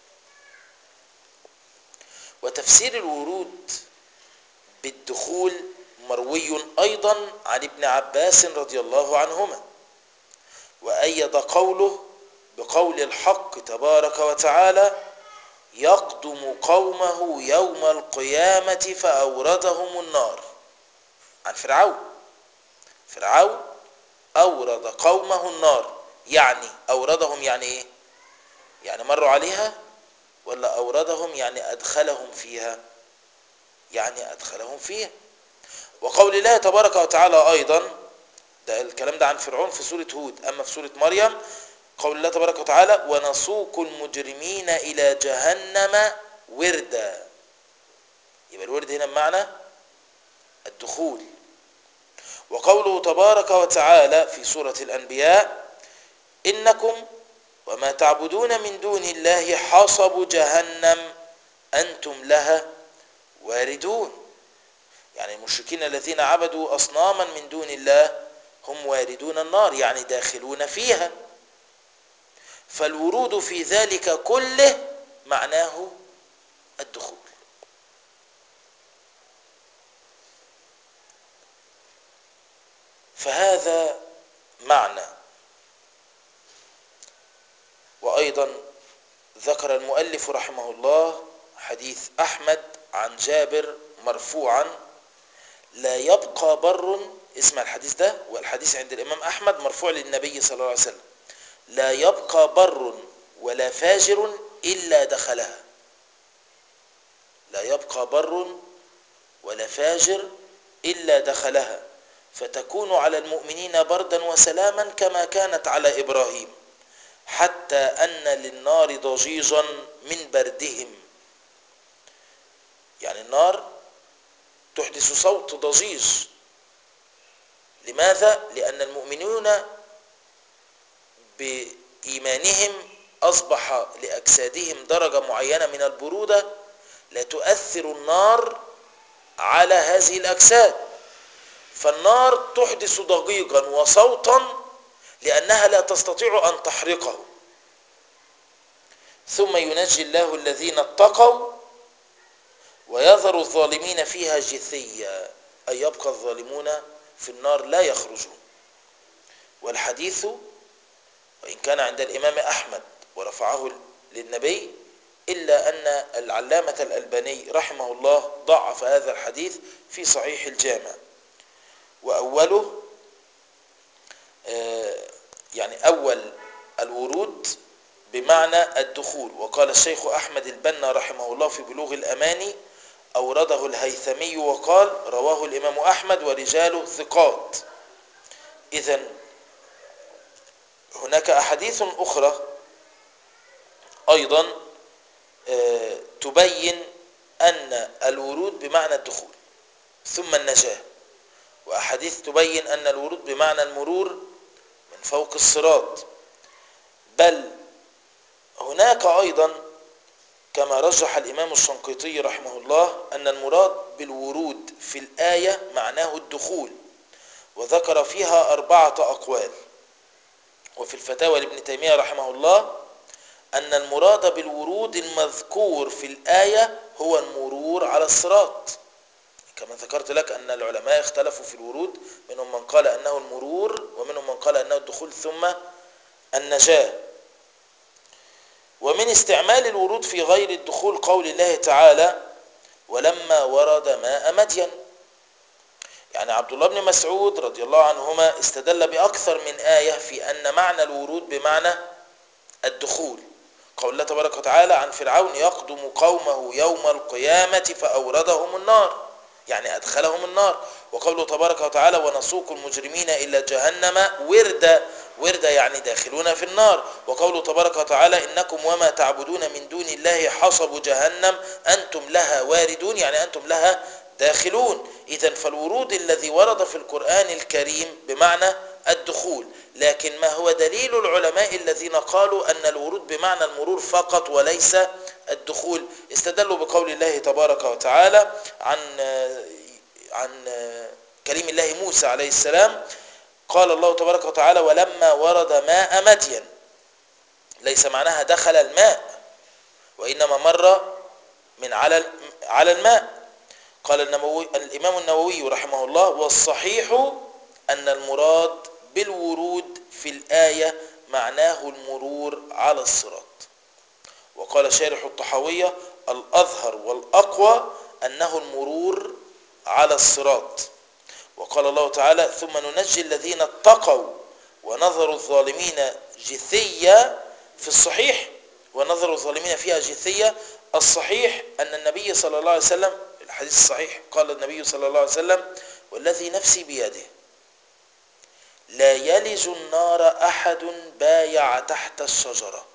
وتفسير الورود بالدخول مروي أيضا عن ابن عباس رضي الله عنهما، وأيد قوله بقول الحق تبارك وتعالى يقدم قومه يوم القيامة فأوردهم النار، عن فرعون. فرعون أورد قومه النار، يعني أوردهم يعني إيه؟ يعني مروا عليها، ولا أوردهم يعني أدخلهم فيها؟ يعني أدخلهم فيها. وقول الله تبارك وتعالى أيضا، ده الكلام ده عن فرعون في سورة هود. أما في سورة مريم قول الله تبارك وتعالى ونسوق المجرمين إلى جهنم وردا، يبقى الورد هنا بمعنى الدخول. وقوله تبارك وتعالى في سورة الأنبياء إنكم وما تعبدون من دون الله حصب جهنم أنتم لها واردون، يعني المشركين الذين عبدوا أصناما من دون الله هم واردون النار، يعني داخلون فيها. فالورود في ذلك كله معناه الدخول. فهذا معنى. وأيضا ذكر المؤلف رحمه الله حديث أحمد عن جابر مرفوعا لا يبقى بر، اسمع الحديث ده، والحديث عند الإمام أحمد مرفوع للنبي صلى الله عليه وسلم، لا يبقى بر ولا فاجر إلا دخلها. لا يبقى بر ولا فاجر إلا دخلها، فتكون على المؤمنين بردا وسلاما كما كانت على إبراهيم، حتى أن للنار ضجيجا من بردهم، يعني النار تحدث صوت ضجيج. لماذا؟ لأن المؤمنون بإيمانهم أصبح لأجسادهم درجة معينة من البرودة لا تؤثر النار على هذه الأجساد، فالنار تحدث ضجيجا وصوتا لأنها لا تستطيع أن تحرقه. ثم ينجي الله الذين اتقوا ويذر الظالمين فيها جثيا، أي يبقى الظالمون في النار لا يخرجون. والحديث وإن كان عند الإمام أحمد ورفعه للنبي، إلا أن العلامة الألباني رحمه الله ضعف هذا الحديث في صحيح الجامع. وأوله يعني أول الورود بمعنى الدخول. وقال الشيخ أحمد البنا رحمه الله في بلوغ الأماني أورده الهيثمي وقال رواه الإمام أحمد ورجاله ثقات. إذن هناك أحاديث أخرى أيضا تبين أن الورود بمعنى الدخول ثم النجاة، وأحاديث تبين أن الورود بمعنى المرور من فوق الصراط. بل هناك أيضا كما رجح الإمام الشنقيطي رحمه الله أن المراد بالورود في الآية معناه الدخول، وذكر فيها أربعة أقوال. وفي الفتاوى لابن تيمية رحمه الله أن المراد بالورود المذكور في الآية هو المرور على الصراط، كما ذكرت لك أن العلماء اختلفوا في الورود، منهم من قال أنه المرور ومنهم من قال أنه الدخول ثم النجاة. ومن استعمال الورود في غير الدخول قول الله تعالى ولما ورد ماء مدين. يعني عبد الله بن مسعود رضي الله عنهما استدل بأكثر من آية في أن معنى الورود بمعنى الدخول. قول الله تبارك وتعالى عن فرعون يقدم قومه يوم القيامة فأوردهم النار، يعني أدخلهم النار. وقوله تبارك وتعالى ونسوق المجرمين إلى جهنم وردا، وردا يعني داخلون في النار. وقوله تبارك وتعالى إنكم وما تعبدون من دون الله حصب جهنم أنتم لها واردون، يعني أنتم لها داخلون. إذن فالورود الذي ورد في القرآن الكريم بمعنى الدخول. لكن ما هو دليل العلماء الذين قالوا أن الورود بمعنى المرور فقط وليس الدخول؟ استدلوا بقول الله تبارك وتعالى عن عن كليم الله موسى عليه السلام. قال الله تبارك وتعالى ولما ورد ماء مدين، ليس معناها دخل الماء، وإنما مر من على على الماء. قال النووي الإمام النووي رحمه الله والصحيح أن المراد بالورود في الآية معناه المرور على الصراط. وقال شارح الطحاوية الأظهر والأقوى أنه المرور على الصراط. وقال الله تعالى ثم ننجي الذين اتقوا ونظر الظالمين جثيا في الصحيح، ونظر الظالمين فيها جثيا. الصحيح أن النبي صلى الله عليه وسلم الحديث الصحيح قال النبي صلى الله عليه وسلم والذي نفسي بيده لا يلج النار أحد بايع تحت الشجرة.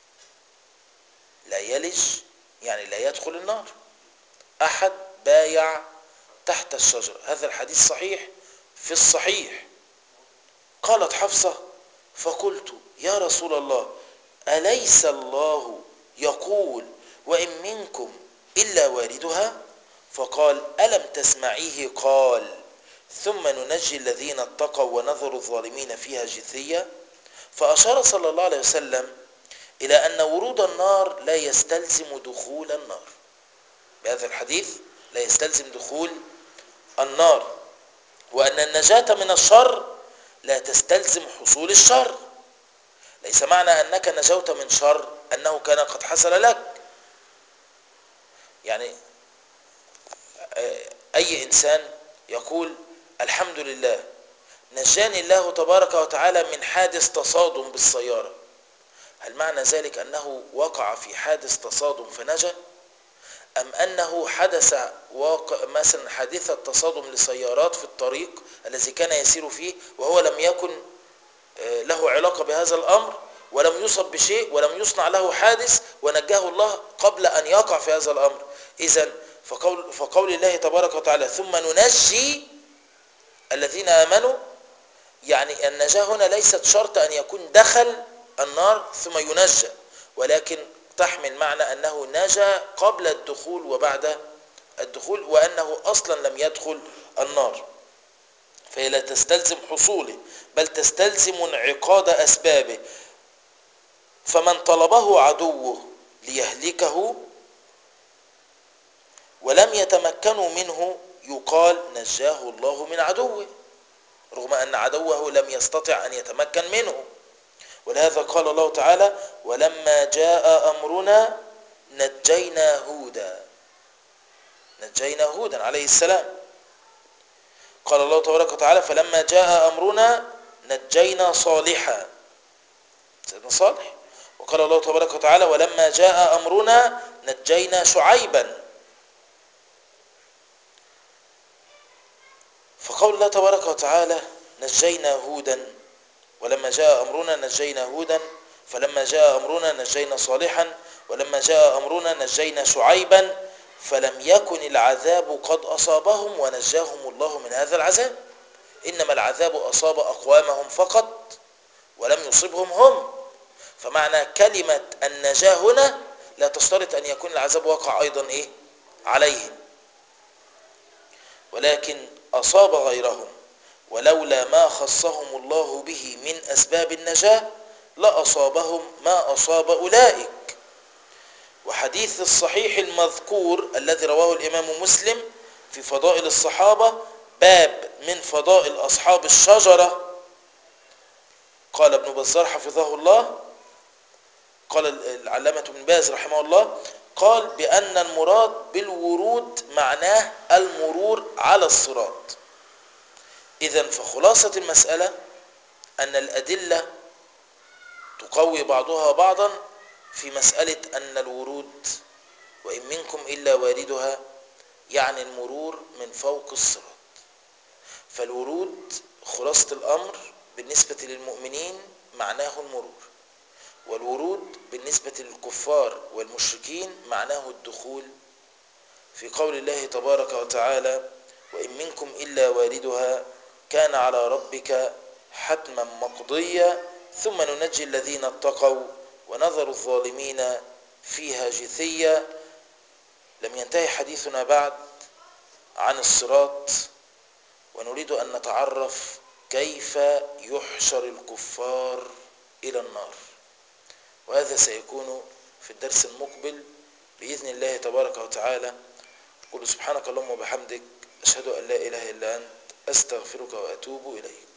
لا يلج يعني لا يدخل النار، أحد بايع تحت الشجرة. هذا الحديث صحيح في الصحيح. قالت حفصة فقلت يا رسول الله أليس الله يقول وإن منكم إلا واردها؟ فقال ألم تسمعيه قال ثم ننجي الذين اتقوا ونذر الظالمين فيها جثيا؟ فأشار صلى الله عليه وسلم إلى أن ورود النار لا يستلزم دخول النار. بهذا الحديث لا يستلزم دخول النار، وأن النجاة من الشر لا تستلزم حصول الشر. ليس معنى أنك نجوت من شر أنه كان قد حصل لك. يعني أي إنسان يقول الحمد لله نجاني الله تبارك وتعالى من حادث تصادم بالسيارة، هل معنى ذلك أنه وقع في حادث تصادم فنجا؟ أم أنه حدث واقع مثلا حادثة تصادم لسيارات في الطريق الذي كان يسير فيه وهو لم يكن له علاقة بهذا الأمر ولم يصب بشيء ولم يصنع له حادث ونجاه الله قبل أن يقع في هذا الأمر؟ إذن فقول, فقول الله تبارك وتعالى ثم ننجي الذين آمنوا، يعني النجاة هنا ليست شرط أن يكون دخل النار ثم ينجى، ولكن تحمل معنى أنه نجا قبل الدخول وبعد الدخول، وأنه أصلا لم يدخل النار. فهي لا تستلزم حصوله بل تستلزم انعقاد أسبابه. فمن طلبه عدوه ليهلكه ولم يتمكنوا منه يقال نجاه الله من عدوه، رغم أن عدوه لم يستطع أن يتمكن منه. ولهذا قال الله تعالى ولما جاء أمرنا نجينا هودا، نجينا هودا عليه السلام. قال الله تبارك وتعالى فلما جاء أمرنا نجينا صالحا، سيدنا صالح. وقال الله تبارك وتعالى ولما جاء أمرنا نجينا شعيبا. فقول الله تبارك وتعالى نجينا هودا ولما جاء أمرنا نجينا هودا، فلما جاء أمرنا نجينا صالحا، ولما جاء أمرنا نجينا شعيبا، فلم يكن العذاب قد أصابهم ونجاهم الله من هذا العذاب، إنما العذاب أصاب أقوامهم فقط ولم يصبهم هم. فمعنى كلمة النجاة هنا لا تشترط أن يكون العذاب واقع أيضا إيه عليهم، ولكن أصاب غيرهم، ولولا ما خصهم الله به من أسباب النجاة لأصابهم ما أصاب أولئك. وحديث الصحيح المذكور الذي رواه الإمام مسلم في فضائل الصحابة، باب من فضائل أصحاب الشجرة، قال ابن بزار حفظه الله، قال العلامة ابن باز رحمه الله، قال بأن المراد بالورود معناه المرور على الصراط. إذن فخلاصة المسألة أن الأدلة تقوي بعضها بعضا في مسألة أن الورود وإن منكم إلا واردها يعني المرور من فوق الصراط. فالورود خلاصة الأمر بالنسبة للمؤمنين معناه المرور، والورود بالنسبة للكفار والمشركين معناه الدخول، في قول الله تبارك وتعالى وإن منكم إلا واردها كان على ربك حتما مقضيا ثم ننجي الذين اتقوا ونذر الظالمين فيها جثيا. لم ينتهي حديثنا بعد عن الصراط، ونريد أن نتعرف كيف يحشر الكفار إلى النار، وهذا سيكون في الدرس المقبل بإذن الله تبارك وتعالى. أقول سبحانك اللهم وبحمدك، أشهد أن لا إله إلا أنت، أستغفرك وأتوب إليك.